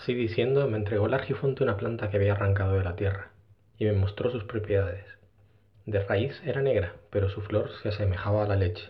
Así diciendo, me entregó el Argifonte una planta que había arrancado de la tierra, y me mostró sus propiedades. De raíz era negra, pero su flor se asemejaba a la leche.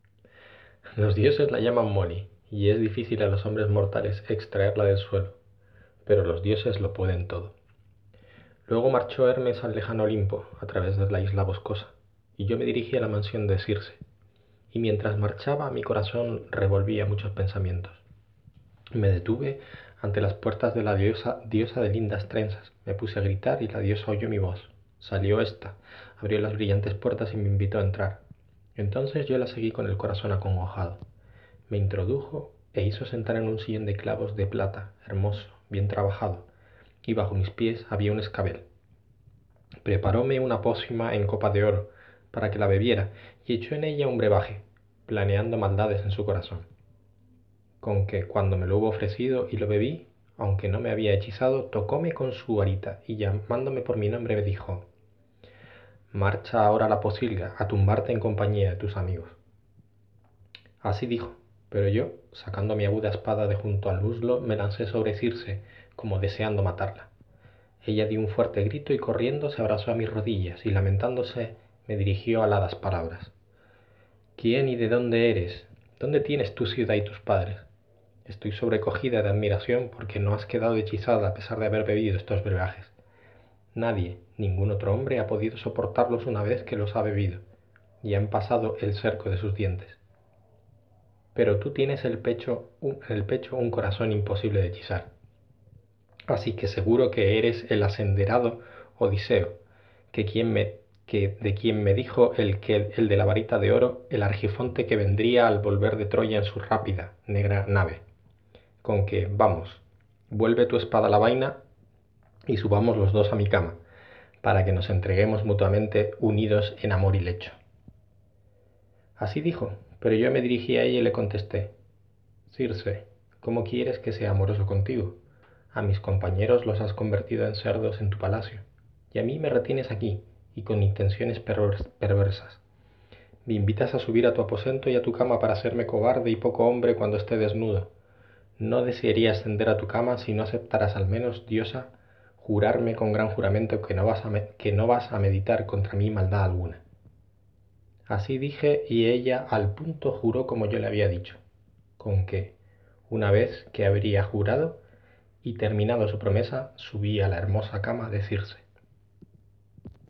Los dioses la llaman Moli, y es difícil a los hombres mortales extraerla del suelo, pero los dioses lo pueden todo. Luego marchó Hermes al lejano Olimpo, a través de la isla boscosa, y yo me dirigí a la mansión de Circe, y mientras marchaba mi corazón revolvía muchos pensamientos. Me detuve ante las puertas de la diosa de lindas trenzas. Me puse a gritar y la diosa oyó mi voz. Salió ésta, abrió las brillantes puertas y me invitó a entrar. Entonces yo la seguí con el corazón acongojado. Me introdujo e hizo sentar en un sillón de clavos de plata, hermoso, bien trabajado, y bajo mis pies había un escabel. Preparóme una pócima en copa de oro, para que la bebiera, y echó en ella un brebaje, planeando maldades en su corazón. Con que cuando me lo hubo ofrecido y lo bebí, aunque no me había hechizado, tocóme con su varita, y llamándome por mi nombre me dijo: marcha ahora a la pocilga, a tumbarte en compañía de tus amigos. Así dijo, pero yo, sacando mi aguda espada de junto al muslo, me lancé sobre Circe, como deseando matarla. Ella dio un fuerte grito y corriendo se abrazó a mis rodillas, y lamentándose me dirigió aladas palabras: ¿quién y de dónde eres? ¿Dónde tienes tu ciudad y tus padres? Estoy sobrecogida de admiración porque no has quedado hechizada a pesar de haber bebido estos brebajes. Nadie, ningún otro hombre ha podido soportarlos una vez que los ha bebido, y han pasado el cerco de sus dientes. Pero tú tienes en el pecho un corazón imposible de hechizar. Así que seguro que eres el asenderado Odiseo, que de quien me dijo el de la varita de oro, el Argifonte que vendría al volver de Troya en su rápida, negra nave. Con que, vamos, vuelve tu espada a la vaina y subamos los dos a mi cama, para que nos entreguemos mutuamente unidos en amor y lecho. Así dijo, pero yo me dirigí a ella y le contesté: Circe, ¿cómo quieres que sea amoroso contigo? A mis compañeros los has convertido en cerdos en tu palacio, y a mí me retienes aquí, y con intenciones perversas. Me invitas a subir a tu aposento y a tu cama para hacerme cobarde y poco hombre cuando esté desnudo. No desearía ascender a tu cama si no aceptaras al menos, diosa, jurarme con gran juramento que no vas a meditar contra mí maldad alguna. Así dije y ella al punto juró como yo le había dicho, con que, una vez que habría jurado y terminado su promesa, subí a la hermosa cama de Circe.